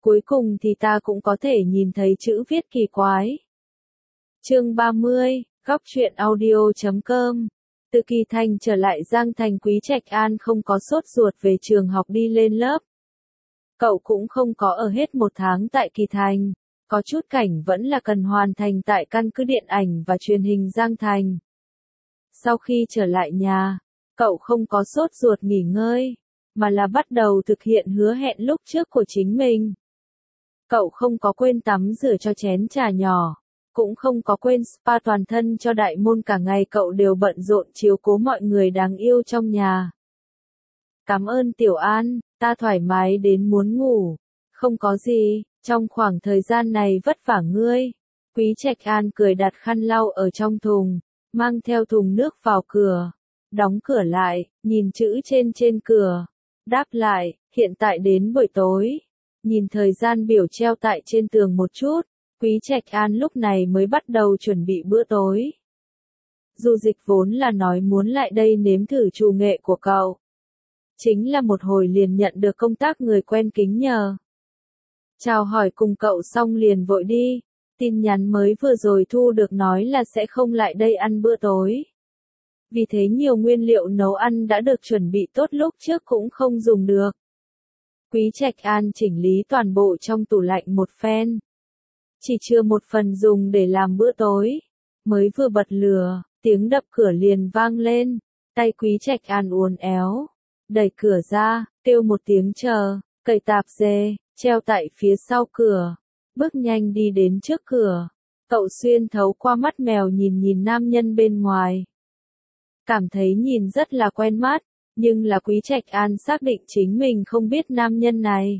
Cuối cùng thì ta cũng có thể nhìn thấy chữ viết kỳ quái. Chương 30, góc truyện audio.com. Từ Kỳ Thành trở lại Giang Thành, Quý Trạch An không có sốt ruột về trường học đi lên lớp. Cậu cũng không có ở hết một tháng tại Kỳ Thành, có chút cảnh vẫn là cần hoàn thành tại căn cứ điện ảnh và truyền hình Giang Thành. Sau khi trở lại nhà, cậu không có sốt ruột nghỉ ngơi, mà là bắt đầu thực hiện hứa hẹn lúc trước của chính mình. Cậu không có quên tắm rửa cho chén trà nhỏ, cũng không có quên spa toàn thân cho đại môn, cả ngày cậu đều bận rộn chiếu cố mọi người đáng yêu trong nhà. Cảm ơn Tiểu An, ta thoải mái đến muốn ngủ. Không có gì, trong khoảng thời gian này vất vả ngươi. Quý Trạch An cười, đặt khăn lau ở trong thùng, mang theo thùng nước vào cửa, đóng cửa lại, nhìn chữ trên cửa, đáp lại, hiện tại đến buổi tối. Nhìn thời gian biểu treo tại trên tường một chút, Quý Trạch An lúc này mới bắt đầu chuẩn bị bữa tối. Du Dịch vốn là nói muốn lại đây nếm thử trù nghệ của cậu. Chính là một hồi liền nhận được công tác người quen kính nhờ. Chào hỏi cùng cậu xong liền vội đi, tin nhắn mới vừa rồi thu được nói là sẽ không lại đây ăn bữa tối. Vì thế nhiều nguyên liệu nấu ăn đã được chuẩn bị tốt lúc trước cũng không dùng được. Quý Trạch An chỉnh lý toàn bộ trong tủ lạnh một phen. Chỉ chừa một phần dùng để làm bữa tối. Mới vừa bật lửa, tiếng đập cửa liền vang lên. Tay Quý Trạch An uốn éo, đẩy cửa ra, kêu một tiếng chờ, cởi tạp dề, treo tại phía sau cửa. Bước nhanh đi đến trước cửa. Cậu xuyên thấu qua mắt mèo nhìn nam nhân bên ngoài. Cảm thấy nhìn rất là quen mắt, nhưng là Quý Trạch An xác định chính mình không biết nam nhân này.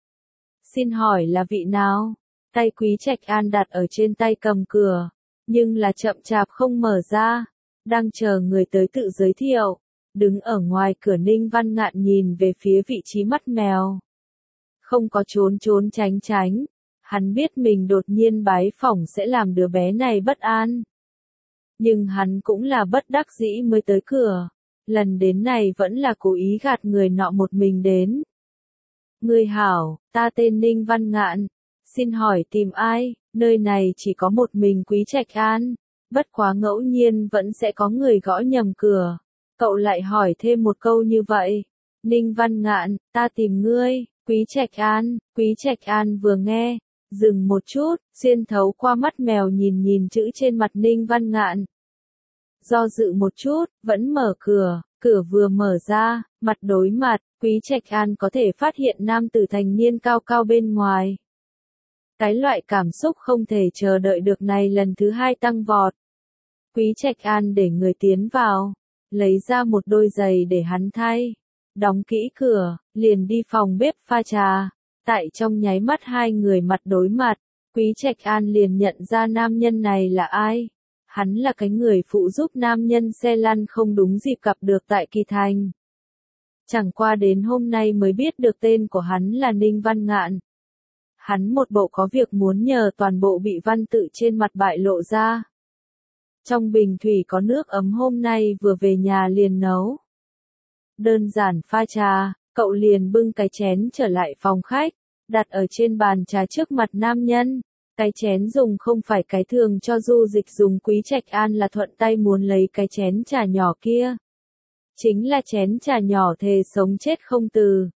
Xin hỏi là vị nào? Tay Quý Trạch An đặt ở trên tay cầm cửa, nhưng là chậm chạp không mở ra, đang chờ người tới tự giới thiệu. Đứng ở ngoài cửa Ninh Văn Ngạn nhìn về phía vị trí mắt mèo. Không có trốn tránh, hắn biết mình đột nhiên bái phỏng sẽ làm đứa bé này bất an. Nhưng hắn cũng là bất đắc dĩ mới tới cửa, lần đến này vẫn là cố ý gạt người nọ một mình đến. Ngươi hảo, ta tên Ninh Văn Ngạn, xin hỏi tìm ai? Nơi này chỉ có một mình Quý Trạch An, bất quá ngẫu nhiên vẫn sẽ có người gõ nhầm cửa. Cậu lại hỏi thêm một câu như vậy. Ninh Văn Ngạn, ta tìm ngươi. Quý Trạch An vừa nghe, dừng một chút, xuyên thấu qua mắt mèo nhìn chữ trên mặt Ninh Văn Ngạn. Do dự một chút, vẫn mở cửa, cửa vừa mở ra, mặt đối mặt, Quý Trạch An có thể phát hiện nam tử thành niên cao cao bên ngoài. Cái loại cảm xúc không thể chờ đợi được này lần thứ hai tăng vọt. Quý Trạch An để người tiến vào, lấy ra một đôi giày để hắn thay, đóng kỹ cửa, liền đi phòng bếp pha trà. Tại trong nháy mắt hai người mặt đối mặt, Quý Trạch An liền nhận ra nam nhân này là ai. Hắn là cái người phụ giúp nam nhân xe lăn không đúng dịp gặp được tại Kỳ Thành. Chẳng qua đến hôm nay mới biết được tên của hắn là Ninh Văn Ngạn. Hắn một bộ có việc muốn nhờ, toàn bộ bị văn tự trên mặt bại lộ ra. Trong bình thủy có nước ấm, hôm nay vừa về nhà liền nấu. Đơn giản pha trà, cậu liền bưng cái chén trở lại phòng khách, đặt ở trên bàn trà trước mặt nam nhân. Cái chén dùng không phải cái thường cho Du Dịch dùng, Quý Trạch An là thuận tay muốn lấy cái chén trà nhỏ kia. Chính là chén trà nhỏ thề sống chết không từ.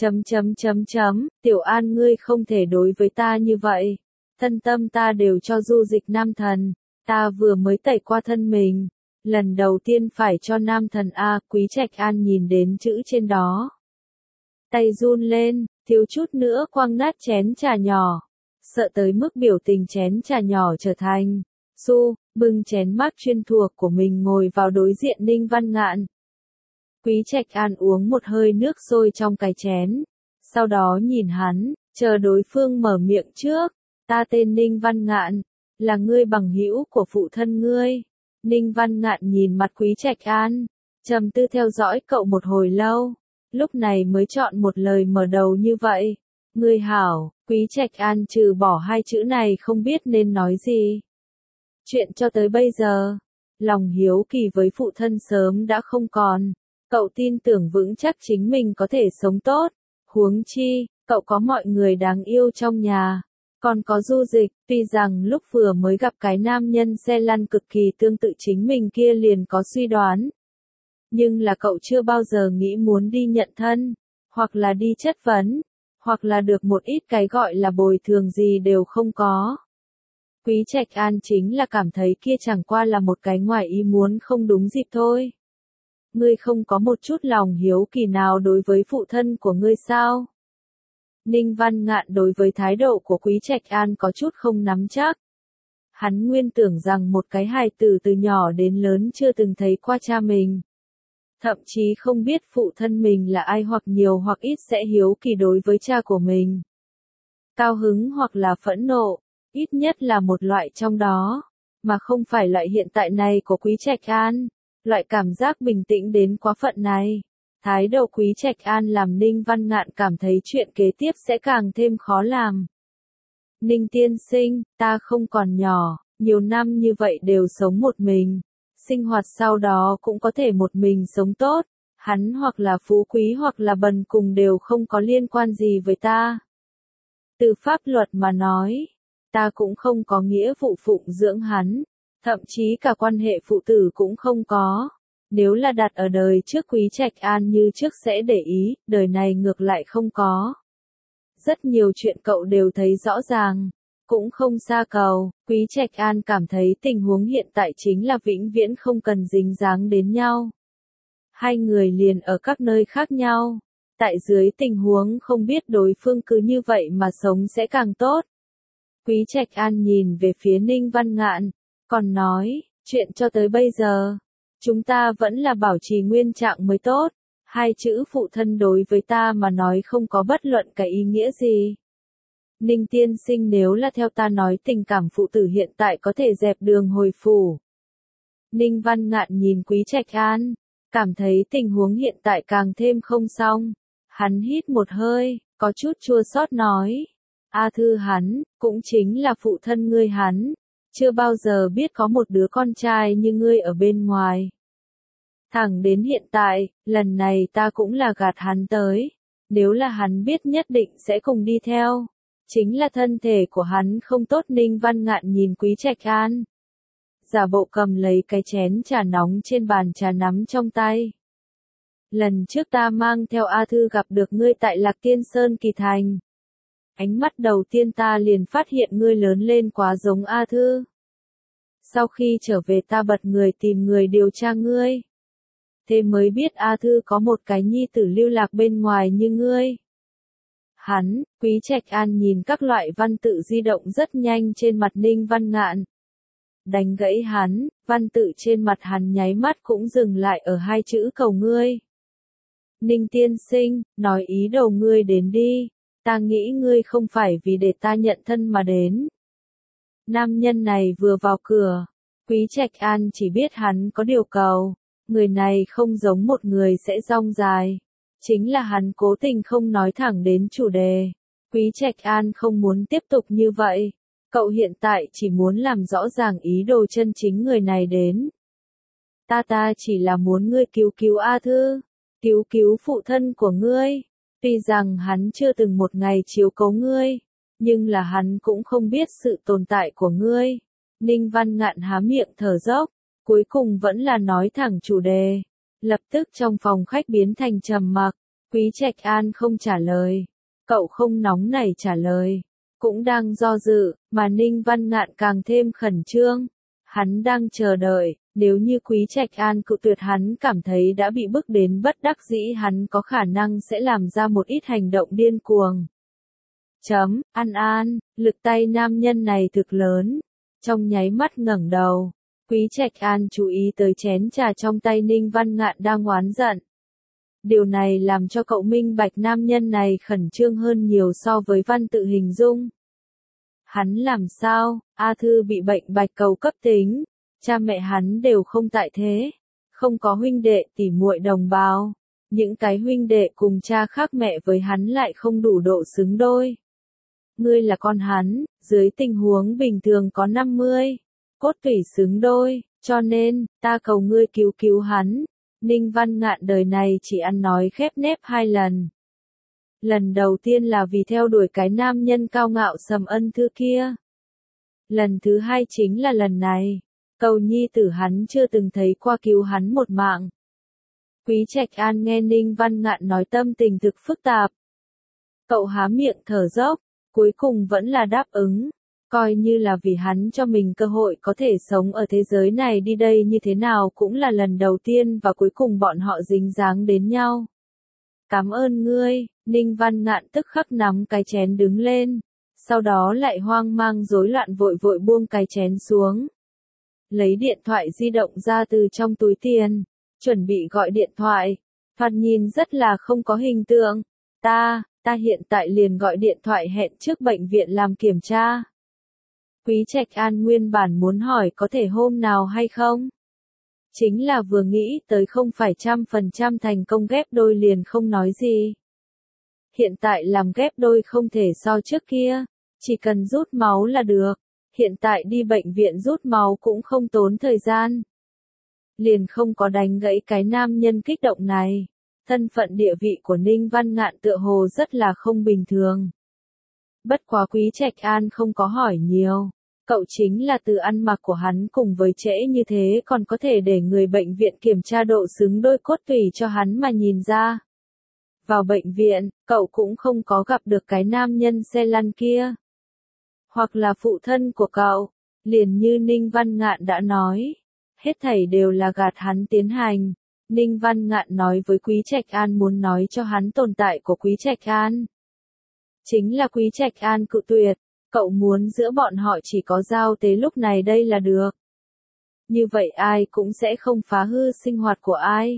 Tiểu An, ngươi không thể đối với ta như vậy. Thân tâm ta đều cho Du Dịch nam thần. Ta vừa mới tẩy qua thân mình. Lần đầu tiên phải cho nam thần a. Quý Trạch An nhìn đến chữ trên đó. Tay run lên, thiếu chút nữa quăng nát chén trà nhỏ. Sợ tới mức biểu tình chén trà nhỏ trở thành bưng chén mác chuyên thuộc của mình ngồi vào đối diện Ninh Văn Ngạn. Quý Trạch An uống một hơi nước sôi trong cái chén, sau đó nhìn hắn, chờ đối phương mở miệng trước. Ta tên Ninh Văn Ngạn, là ngươi bằng hữu của phụ thân ngươi. Ninh Văn Ngạn nhìn mặt Quý Trạch An, trầm tư theo dõi cậu một hồi lâu, lúc này mới chọn một lời mở đầu như vậy. Ngươi hảo. Quý Trạch An trừ bỏ hai chữ này không biết nên nói gì. Chuyện cho tới bây giờ, lòng hiếu kỳ với phụ thân sớm đã không còn. Cậu tin tưởng vững chắc chính mình có thể sống tốt. Huống chi, Cậu có mọi người đáng yêu trong nhà. Còn có Du Dịch, tuy rằng lúc vừa mới gặp cái nam nhân xe lăn cực kỳ tương tự chính mình kia liền có suy đoán. Nhưng là cậu chưa bao giờ nghĩ muốn đi nhận thân, hoặc là đi chất vấn, hoặc là được một ít cái gọi là bồi thường gì đều không có. Quý Trạch An chính là cảm thấy kia chẳng qua là một cái ngoài ý muốn không đúng dịp thôi. Ngươi không có một chút lòng hiếu kỳ nào đối với phụ thân của ngươi sao? Ninh Văn Ngạn đối với thái độ của Quý Trạch An có chút không nắm chắc. Hắn nguyên tưởng rằng một cái hài tử từ nhỏ đến lớn chưa từng thấy qua cha mình. Thậm chí không biết phụ thân mình là ai hoặc nhiều hoặc ít sẽ hiếu kỳ đối với cha của mình. Cao hứng hoặc là phẫn nộ, ít nhất là một loại trong đó, mà không phải loại hiện tại này của Quý Trạch An, loại cảm giác bình tĩnh đến quá phận này. Thái độ Quý Trạch An làm Ninh Văn Ngạn cảm thấy chuyện kế tiếp sẽ càng thêm khó làm. Ninh tiên sinh, ta không còn nhỏ, nhiều năm như vậy đều sống một mình. Sinh hoạt sau đó cũng có thể một mình sống tốt, hắn hoặc là phú quý hoặc là bần cùng đều không có liên quan gì với ta. Từ pháp luật mà nói, ta cũng không có nghĩa vụ phụng dưỡng hắn, thậm chí cả quan hệ phụ tử cũng không có. Nếu là đặt ở đời trước Quý Trạch An như trước sẽ để ý, đời này ngược lại không có. Rất nhiều chuyện cậu đều thấy rõ ràng, cũng không xa cầu. Quý Trạch An cảm thấy tình huống hiện tại chính là vĩnh viễn không cần dính dáng đến nhau. Hai người liền ở các nơi khác nhau. Tại dưới tình huống không biết đối phương cứ như vậy mà sống sẽ càng tốt. Quý Trạch An nhìn về phía Ninh Văn Ngạn, còn nói, chuyện cho tới bây giờ, chúng ta vẫn là bảo trì nguyên trạng mới tốt. Hai chữ phụ thân đối với ta mà nói không có bất luận cái ý nghĩa gì. Ninh tiên sinh nếu là theo ta nói tình cảm phụ tử hiện tại có thể dẹp đường hồi phủ. Ninh Văn Ngạn nhìn Quý Trạch An, cảm thấy tình huống hiện tại càng thêm không xong. Hắn hít một hơi, có chút chua xót nói. A Thư hắn, cũng chính là phụ thân ngươi hắn. Chưa bao giờ biết có một đứa con trai như ngươi ở bên ngoài. Thẳng đến hiện tại, lần này ta cũng là gạt hắn tới. Nếu là hắn biết nhất định sẽ cùng đi theo. Chính là thân thể của hắn không tốt. Ninh Văn Ngạn nhìn Quý Trạch An. Giả bộ cầm lấy cái chén trà nóng trên bàn trà nắm trong tay. Lần trước ta mang theo A Thư gặp được ngươi tại Lạc Tiên Sơn Kỳ Thành. Ánh mắt đầu tiên ta liền phát hiện ngươi lớn lên quá giống A Thư. Sau khi trở về ta bật người tìm người điều tra ngươi. Thế mới biết A Thư có một cái nhi tử lưu lạc bên ngoài như ngươi. Hắn, Quý Trạch An nhìn các loại văn tự di động rất nhanh trên mặt Ninh Văn Ngạn. Đánh gãy hắn, văn tự trên mặt hắn nháy mắt cũng dừng lại ở hai chữ cầu ngươi. Ninh tiên sinh, nói ý đồ ngươi đến đi, ta nghĩ ngươi không phải vì để ta nhận thân mà đến. Nam nhân này vừa vào cửa, Quý Trạch An chỉ biết hắn có điều cầu, người này không giống một người sẽ rong dài. Chính là hắn cố tình không nói thẳng đến chủ đề. Quý Trạch An không muốn tiếp tục như vậy. Cậu hiện tại chỉ muốn làm rõ ràng ý đồ chân chính người này đến. Ta chỉ là muốn ngươi cứu cứu A Thư. Cứu phụ thân của ngươi. Tuy rằng hắn chưa từng một ngày chiếu cố ngươi. Nhưng là hắn cũng không biết sự tồn tại của ngươi. Ninh Văn Ngạn há miệng thở dốc. Cuối cùng vẫn là nói thẳng chủ đề. Lập tức trong phòng khách biến thành trầm mặc. Quý Trạch An không trả lời. Cậu không nóng nảy trả lời. Cũng đang do dự, mà Ninh Văn Ngạn càng thêm khẩn trương. Hắn đang chờ đợi, nếu như Quý Trạch An cự tuyệt hắn cảm thấy đã bị bức đến bất đắc dĩ hắn có khả năng sẽ làm ra một ít hành động điên cuồng. An, lực tay nam nhân này thực lớn. Trong nháy mắt ngẩng đầu, Quý Trạch An chú ý tới chén trà trong tay Ninh Văn Ngạn đang oán giận. Điều này làm cho cậu minh bạch nam nhân này khẩn trương hơn nhiều so với văn tự hình dung. Hắn làm sao? A Thư bị bệnh bạch cầu cấp tính, cha mẹ hắn đều không tại thế, không có huynh đệ tỉ muội đồng bào, những cái huynh đệ cùng cha khác mẹ với hắn lại không đủ độ xứng đôi. Ngươi là con hắn, dưới tình huống bình thường có 50, cốt tủy xứng đôi, cho nên, ta cầu ngươi cứu hắn. Ninh Văn Ngạn đời này chỉ ăn nói khép nép 2 lần. Lần đầu tiên là vì theo đuổi cái nam nhân cao ngạo Sầm Ân Thư kia. Lần thứ hai chính là lần này. Cầu nhi tử hắn chưa từng thấy qua cứu hắn một mạng. Quý Trạch An nghe Ninh Văn Ngạn nói tâm tình thực phức tạp. Cậu há miệng thở dốc, cuối cùng vẫn là đáp ứng. Coi như là vì hắn cho mình cơ hội có thể sống ở thế giới này đi đây như thế nào cũng là lần đầu tiên và cuối cùng bọn họ dính dáng đến nhau. Cảm ơn ngươi, Ninh Văn Ngạn tức khắc nắm cái chén đứng lên. Sau đó lại hoang mang rối loạn vội vội buông cái chén xuống. Lấy điện thoại di động ra từ trong túi tiền, chuẩn bị gọi điện thoại. Thoạt nhìn rất là không có hình tượng. Ta hiện tại liền gọi điện thoại hẹn trước bệnh viện làm kiểm tra. Quý Trạch An nguyên bản muốn hỏi có thể hôm nào hay không? Chính là vừa nghĩ tới không phải 100% thành công ghép đôi liền không nói gì. Hiện tại làm ghép đôi không thể so trước kia, chỉ cần rút máu là được. Hiện tại đi bệnh viện rút máu cũng không tốn thời gian. Liền không có đánh gãy cái nam nhân kích động này. Thân phận địa vị của Ninh Văn Ngạn tựa hồ rất là không bình thường. Bất quá Quý Trạch An không có hỏi nhiều. Cậu chính là từ ăn mặc của hắn cùng với trễ như thế còn có thể để người bệnh viện kiểm tra độ xứng đôi cốt tủy cho hắn mà nhìn ra. Vào bệnh viện, cậu cũng không có gặp được cái nam nhân xe lăn kia. Hoặc là phụ thân của cậu, liền như Ninh Văn Ngạn đã nói. Hết thảy đều là gạt hắn tiến hành. Ninh Văn Ngạn nói với Quý Trạch An muốn nói cho hắn tồn tại của Quý Trạch An. Chính là Quý Trạch An cự tuyệt. Cậu muốn giữa bọn họ chỉ có giao tế lúc này đây là được. Như vậy ai cũng sẽ không phá hư sinh hoạt của ai.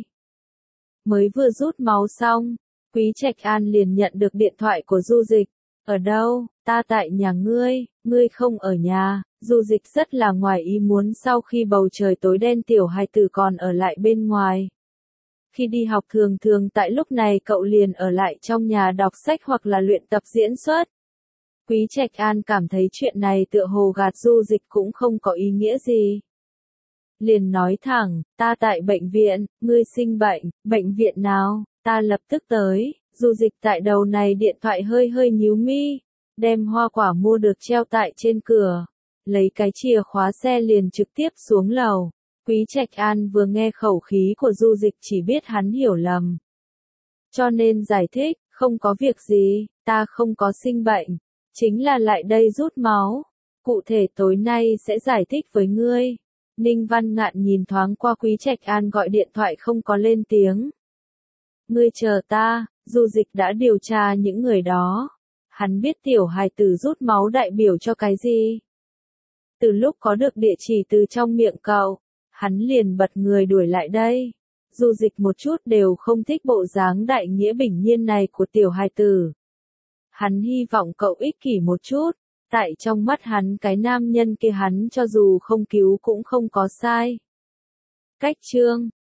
Mới vừa rút máu xong, Quý Trạch An liền nhận được điện thoại của Du Dịch. Ở đâu? Ta tại nhà ngươi không ở nhà. Du Dịch rất là ngoài ý muốn sau khi bầu trời tối đen tiểu hài tử còn ở lại bên ngoài. Khi đi học thường thường tại lúc này cậu liền ở lại trong nhà đọc sách hoặc là luyện tập diễn xuất. Quý Trạch An cảm thấy chuyện này tựa hồ gạt Du Dịch cũng không có ý nghĩa gì. Liền nói thẳng, ta tại bệnh viện, ngươi sinh bệnh viện nào, ta lập tức tới. Du Dịch tại đầu này điện thoại hơi hơi nhíu mi, đem hoa quả mua được treo tại trên cửa, lấy cái chìa khóa xe liền trực tiếp xuống lầu. Quý Trạch An vừa nghe khẩu khí của Du Dịch chỉ biết hắn hiểu lầm. Cho nên giải thích, không có việc gì, ta không có sinh bệnh, chính là lại đây rút máu. Cụ thể tối nay sẽ giải thích với ngươi. Ninh Văn Ngạn nhìn thoáng qua Quý Trạch An gọi điện thoại không có lên tiếng. Ngươi chờ ta, Du Dịch đã điều tra những người đó. Hắn biết tiểu hài tử rút máu đại biểu cho cái gì. Từ lúc có được địa chỉ từ trong miệng cậu, hắn liền bật người đuổi lại đây. Du Dịch một chút đều không thích bộ dáng đại nghĩa bình nhiên này của tiểu hài tử. Hắn hy vọng cậu ích kỷ một chút. Tại trong mắt hắn cái nam nhân kia hắn cho dù không cứu cũng không có sai. Cách chương